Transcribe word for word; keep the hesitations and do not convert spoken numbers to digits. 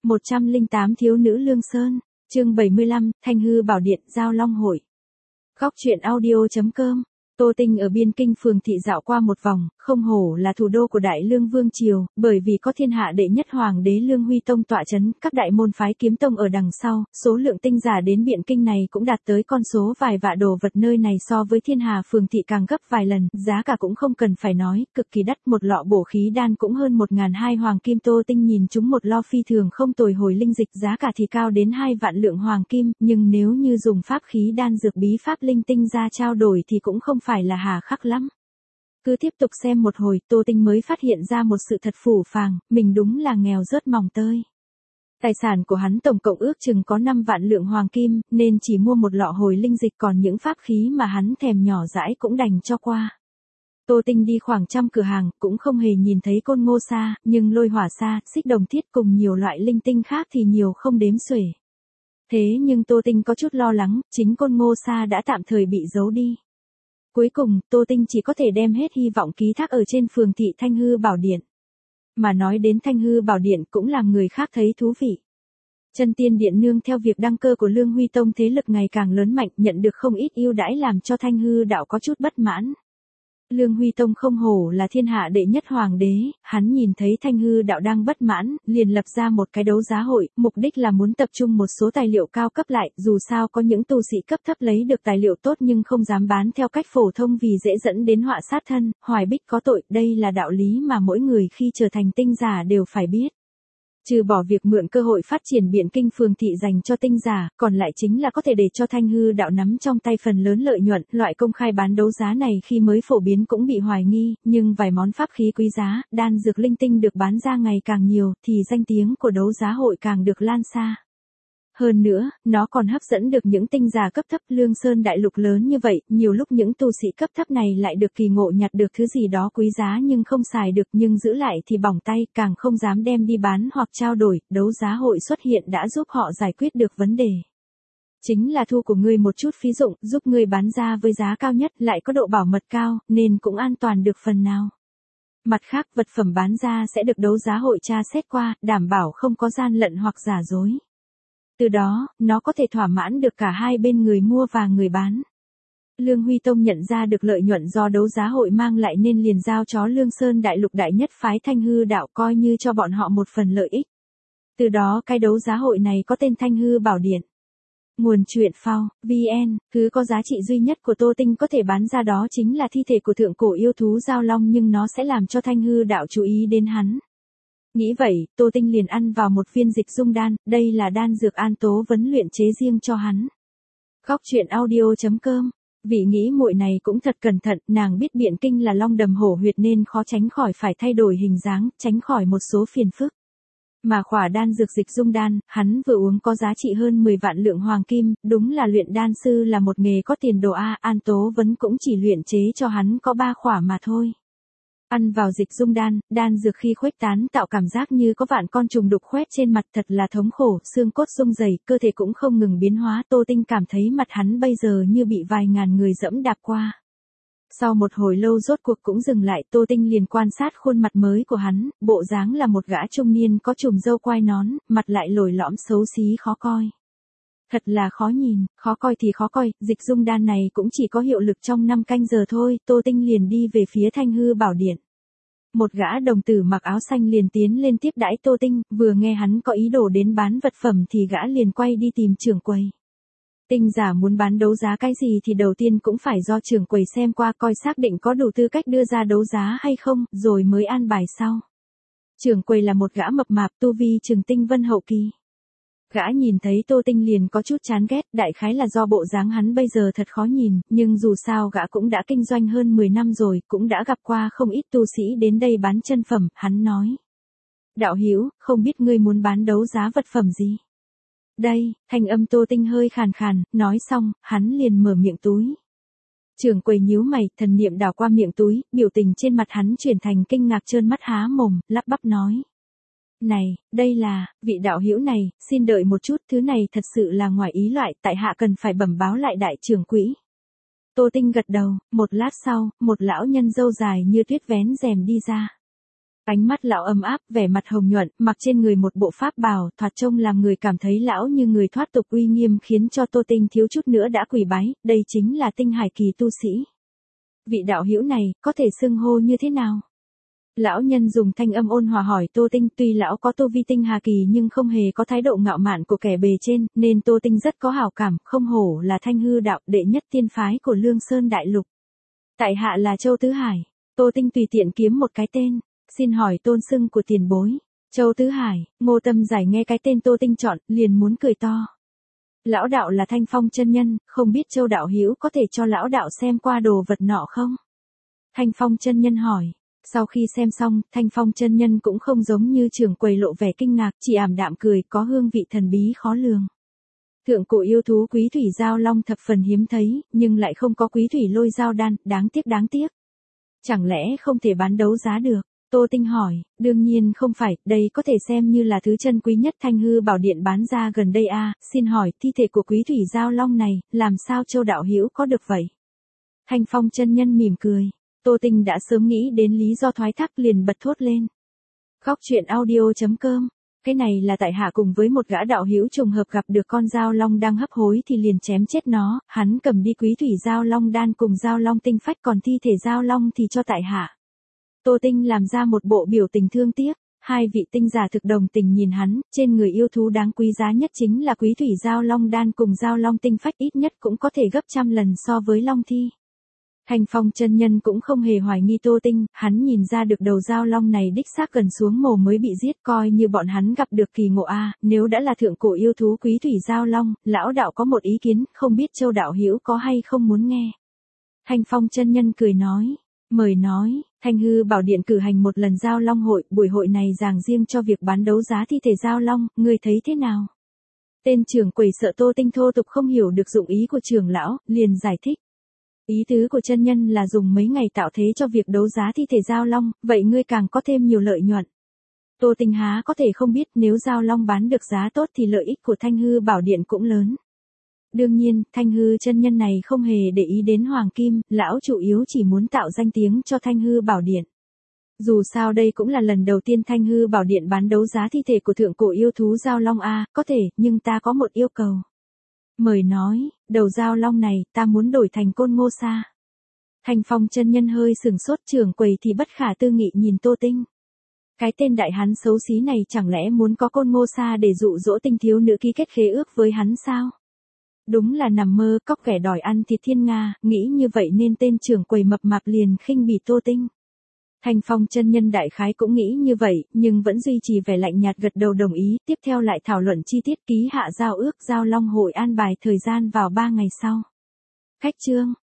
một trăm lẻ tám Thiếu nữ Lương Sơn, chương bảy mươi lăm, Thanh Hư Bảo Điện, Giao Long Hội. Góc truyện audio.com. Tô Tinh ở biên kinh phường thị dạo qua một vòng, không hổ là thủ đô của Đại Lương Vương Triều, bởi vì có thiên hạ đệ nhất hoàng đế Lương Huy Tông tọa chấn, các đại môn phái kiếm tông ở đằng sau, số lượng tinh giả đến biện kinh này cũng đạt tới con số vài vạn đồ vật, nơi này so với thiên hà phường thị càng gấp vài lần, giá cả cũng không cần phải nói, cực kỳ đắt, một lọ bổ khí đan cũng hơn một ngàn hai hoàng kim. Tô Tinh nhìn chúng một lo phi thường không tồi hồi linh dịch, giá cả thì cao đến hai vạn lượng hoàng kim, nhưng nếu như dùng pháp khí đan dược bí pháp linh tinh ra trao đổi thì cũng không phải là hà khắc lắm. Cứ tiếp tục xem một hồi, Tô Tinh mới phát hiện ra một sự thật phũ phàng, mình đúng là nghèo rớt mồng tơi. Tài sản của hắn tổng cộng ước chừng có năm vạn lượng hoàng kim, nên chỉ mua một lọ hồi linh dịch, còn những pháp khí mà hắn thèm nhỏ dãi cũng đành cho qua. Tô Tinh đi khoảng trăm cửa hàng, cũng không hề nhìn thấy côn ngô sa, nhưng lôi hỏa sa, xích đồng thiết cùng nhiều loại linh tinh khác thì nhiều không đếm xuể. Thế nhưng Tô Tinh có chút lo lắng, chính côn ngô sa đã tạm thời bị giấu đi. Cuối cùng, Tô Tinh chỉ có thể đem hết hy vọng ký thác ở trên phường thị Thanh Hư Bảo Điện. Mà nói đến Thanh Hư Bảo Điện cũng làm người khác thấy thú vị. Chân Tiên Điện nương theo việc đăng cơ của Lương Huy Tông thế lực ngày càng lớn mạnh, nhận được không ít ưu đãi làm cho Thanh Hư đạo có chút bất mãn. Lương Huy Tông không hổ là thiên hạ đệ nhất hoàng đế, hắn nhìn thấy Thanh Hư đạo đang bất mãn, liền lập ra một cái đấu giá hội, mục đích là muốn tập trung một số tài liệu cao cấp lại, dù sao có những tu sĩ cấp thấp lấy được tài liệu tốt nhưng không dám bán theo cách phổ thông vì dễ dẫn đến họa sát thân, hoài bích có tội, đây là đạo lý mà mỗi người khi trở thành tinh giả đều phải biết. Trừ bỏ việc mượn cơ hội phát triển biện kinh phường thị dành cho tinh giả, còn lại chính là có thể để cho Thanh Hư đạo nắm trong tay phần lớn lợi nhuận. Loại công khai bán đấu giá này khi mới phổ biến cũng bị hoài nghi, nhưng vài món pháp khí quý giá, đan dược linh tinh được bán ra ngày càng nhiều, thì danh tiếng của đấu giá hội càng được lan xa. Hơn nữa, nó còn hấp dẫn được những tinh giả cấp thấp. Lương Sơn đại lục lớn như vậy, nhiều lúc những tu sĩ cấp thấp này lại được kỳ ngộ nhặt được thứ gì đó quý giá nhưng không xài được, nhưng giữ lại thì bỏng tay, càng không dám đem đi bán hoặc trao đổi. Đấu giá hội xuất hiện đã giúp họ giải quyết được vấn đề. Chính là thu của ngươi một chút phí dụng, giúp ngươi bán ra với giá cao nhất, lại có độ bảo mật cao, nên cũng an toàn được phần nào. Mặt khác, vật phẩm bán ra sẽ được đấu giá hội tra xét qua, đảm bảo không có gian lận hoặc giả dối. Từ đó, nó có thể thỏa mãn được cả hai bên người mua và người bán. Lương Huy Tông nhận ra được lợi nhuận do đấu giá hội mang lại nên liền giao chó Lương Sơn đại lục đại nhất phái Thanh Hư đạo, coi như cho bọn họ một phần lợi ích. Từ đó cái đấu giá hội này có tên Thanh Hư Bảo Điện. Nguồn truyện phao, vn, thứ có giá trị duy nhất của Tô Tinh có thể bán ra đó chính là thi thể của thượng cổ yêu thú Giao Long, nhưng nó sẽ làm cho Thanh Hư đạo chú ý đến hắn. Nghĩ vậy, Tô Tinh liền ăn vào một viên dịch dung đan, đây là đan dược An Tố Vấn luyện chế riêng cho hắn. Góc truyện audio.com. Vị nghĩ muội này cũng thật cẩn thận, nàng biết biện kinh là long đầm hổ huyệt nên khó tránh khỏi phải thay đổi hình dáng, tránh khỏi một số phiền phức. Mà khỏa đan dược dịch dung đan, hắn vừa uống có giá trị hơn mười vạn lượng hoàng kim, đúng là luyện đan sư là một nghề có tiền đồ a. An Tố Vấn cũng chỉ luyện chế cho hắn có ba khỏa mà thôi. Ăn vào dịch dung đan, đan dược khi khuếch tán tạo cảm giác như có vạn con trùng đục khoét trên mặt, thật là thống khổ, xương cốt rung rẩy, cơ thể cũng không ngừng biến hóa. Tô Tinh cảm thấy mặt hắn bây giờ như bị vài ngàn người dẫm đạp qua. Sau một hồi lâu rốt cuộc cũng dừng lại, Tô Tinh liền quan sát khuôn mặt mới của hắn, bộ dáng là một gã trung niên có chùm râu quai nón, mặt lại lồi lõm xấu xí khó coi. Thật là khó nhìn, khó coi thì khó coi, dịch dung đan này cũng chỉ có hiệu lực trong năm canh giờ thôi. Tô Tinh liền đi về phía Thanh Hư Bảo Điện. Một gã đồng tử mặc áo xanh liền tiến lên tiếp đãi Tô Tinh, vừa nghe hắn có ý đồ đến bán vật phẩm thì gã liền quay đi tìm trưởng quầy. Tinh giả muốn bán đấu giá cái gì thì đầu tiên cũng phải do trưởng quầy xem qua coi xác định có đủ tư cách đưa ra đấu giá hay không, rồi mới an bài sau. Trưởng quầy là một gã mập mạp tu vi chừng tinh vân hậu kỳ. Gã nhìn thấy Tô Tinh liền có chút chán ghét, đại khái là do bộ dáng hắn bây giờ thật khó nhìn, nhưng dù sao gã cũng đã kinh doanh hơn mười năm rồi, cũng đã gặp qua không ít tu sĩ đến đây bán chân phẩm. Hắn nói: Đạo hữu, không biết ngươi muốn bán đấu giá vật phẩm gì? Đây, thanh âm Tô Tinh hơi khàn khàn, nói xong, hắn liền mở miệng túi. Trưởng quầy nhíu mày, thần niệm đảo qua miệng túi, biểu tình trên mặt hắn chuyển thành kinh ngạc trơn mắt há mồm, lắp bắp nói: Này, đây là, vị đạo hữu này, xin đợi một chút, thứ này thật sự là ngoài ý loại, tại hạ cần phải bẩm báo lại đại trưởng quỹ. Tô Tinh gật đầu, một lát sau, một lão nhân râu dài như tuyết vén rèm đi ra. Ánh mắt lão ấm áp, vẻ mặt hồng nhuận, mặc trên người một bộ pháp bào, thoạt trông làm người cảm thấy lão như người thoát tục uy nghiêm, khiến cho Tô Tinh thiếu chút nữa đã quỳ bái, đây chính là Tinh Hải kỳ tu sĩ. Vị đạo hữu này, có thể xưng hô như thế nào? Lão nhân dùng thanh âm ôn hòa hỏi Tô Tinh, tuy lão có tu vi tinh hà kỳ nhưng không hề có thái độ ngạo mạn của kẻ bề trên, nên Tô Tinh rất có hảo cảm, không hổ là Thanh Hư đạo đệ nhất tiên phái của Lương Sơn Đại Lục. Tại hạ là Châu Tứ Hải. Tô Tinh tùy tiện kiếm một cái tên, xin hỏi tôn xưng của tiền bối. Châu Tứ Hải. Ngô Tâm Giải nghe cái tên Tô Tinh chọn, liền muốn cười to. Lão đạo là Thanh Phong chân nhân, không biết Châu đạo hữu có thể cho lão đạo xem qua đồ vật nọ không? Thanh Phong chân nhân hỏi. Sau khi xem xong, Thanh Phong chân nhân cũng không giống như trưởng quầy lộ vẻ kinh ngạc, chỉ ảm đạm cười, có hương vị thần bí khó lường. Thượng cổ yêu thú quý thủy giao long thập phần hiếm thấy, nhưng lại không có quý thủy lôi giao đan, đáng tiếc đáng tiếc. Chẳng lẽ không thể bán đấu giá được? Tô Tinh hỏi, đương nhiên không phải, đây có thể xem như là thứ chân quý nhất Thanh Hư Bảo Điện bán ra gần đây a. À, xin hỏi, thi thể của quý thủy giao long này, làm sao Châu đạo hữu có được vậy? Thanh Phong chân nhân mỉm cười. Tô Tinh đã sớm nghĩ đến lý do thoái thác liền bật thốt lên. Góc truyện audio chấm com. Cái này là tại hạ cùng với một gã đạo hữu trùng hợp gặp được con dao long đang hấp hối thì liền chém chết nó, hắn cầm đi quý thủy dao long đan cùng dao long tinh phách, còn thi thể dao long thì cho tại hạ. Tô Tinh làm ra một bộ biểu tình thương tiếc, hai vị tinh giả thực đồng tình nhìn hắn, trên người yêu thú đáng quý giá nhất chính là quý thủy dao long đan cùng dao long tinh phách, ít nhất cũng có thể gấp trăm lần so với long thi. Thanh Phong chân nhân cũng không hề hoài nghi Tô Tinh, hắn nhìn ra được đầu dao long này đích xác gần xuống mồ mới bị giết, coi như bọn hắn gặp được kỳ ngộ a. À, nếu đã là thượng cổ yêu thú quý thủy dao long, lão đạo có một ý kiến, không biết Châu đạo hữu có hay không muốn nghe. Thanh Phong chân nhân cười nói, mời nói. Thanh Hư Bảo Điện cử hành một lần dao long hội, buổi hội này dàng riêng cho việc bán đấu giá thi thể dao long, ngươi thấy thế nào? Tên trưởng quầy sợ Tô Tinh thô tục không hiểu được dụng ý của trưởng lão, liền giải thích. Ý tứ của chân nhân là dùng mấy ngày tạo thế cho việc đấu giá thi thể dao long, vậy ngươi càng có thêm nhiều lợi nhuận. Tô Tinh há có thể không biết nếu dao long bán được giá tốt thì lợi ích của Thanh Hư Bảo Điện cũng lớn. Đương nhiên, Thanh Hư chân nhân này không hề để ý đến hoàng kim, lão chủ yếu chỉ muốn tạo danh tiếng cho Thanh Hư Bảo Điện. Dù sao đây cũng là lần đầu tiên Thanh Hư Bảo Điện bán đấu giá thi thể của thượng cổ yêu thú dao long a, à, có thể, nhưng ta có một yêu cầu. Mời nói, đầu dao long này, ta muốn đổi thành côn ngô sa. Thanh Phong chân nhân hơi sừng sốt, trưởng quầy thì bất khả tư nghị nhìn Tô Tinh. Cái tên đại hắn xấu xí này chẳng lẽ muốn có côn ngô sa để dụ dỗ Tinh thiếu nữ ký kết khế ước với hắn sao? Đúng là nằm mơ, cóc ghẻ đòi ăn thịt thiên nga, nghĩ như vậy nên tên trưởng quầy mập mạp liền khinh bỉ Tô Tinh. Thanh Phong chân nhân đại khái cũng nghĩ như vậy, nhưng vẫn duy trì vẻ lạnh nhạt gật đầu đồng ý, tiếp theo lại thảo luận chi tiết ký hạ giao ước giao long hội an bài thời gian vào ba ngày sau. Khách trương,